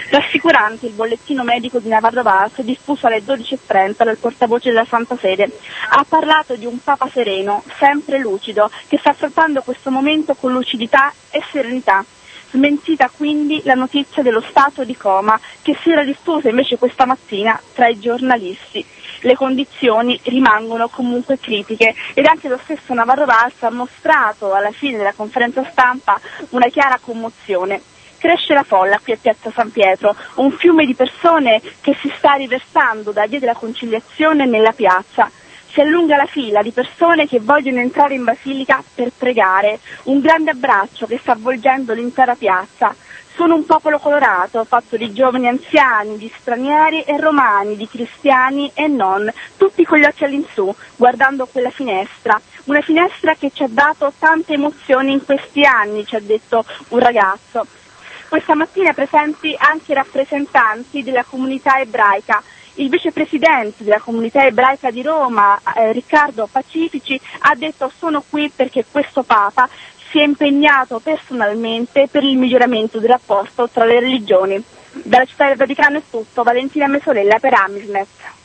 Rassicurante il bollettino medico di Navarro Valls diffuso alle 12:30 dal portavoce della Santa Sede. Ha parlato di un Papa sereno, sempre lucido, che sta affrontando questo momento con lucidità e serenità. Smentita quindi la notizia dello stato di coma che si era diffusa invece questa mattina tra i giornalisti. Le condizioni rimangono comunque critiche ed anche lo stesso Navarro Valls ha mostrato alla fine della conferenza stampa una chiara commozione. Cresce la folla qui a Piazza San Pietro, un fiume di persone che si sta riversando da Via della Conciliazione nella piazza. Si allunga la fila di persone che vogliono entrare in Basilica per pregare, un grande abbraccio che sta avvolgendo l'intera piazza. Sono un popolo colorato, fatto di giovani anziani, di stranieri e romani, di cristiani e non, tutti con gli occhi all'insù, guardando quella finestra. Una finestra che ci ha dato tante emozioni in questi anni, ci ha detto un ragazzo. Questa mattina presenti anche rappresentanti della comunità ebraica. Il vicepresidente della comunità ebraica di Roma, Riccardo Pacifici, ha detto: sono qui perché questo Papa si è impegnato personalmente per il miglioramento del rapporto tra le religioni. Dalla Città del Vaticano è tutto, Valentina Mesolella per Amisnet.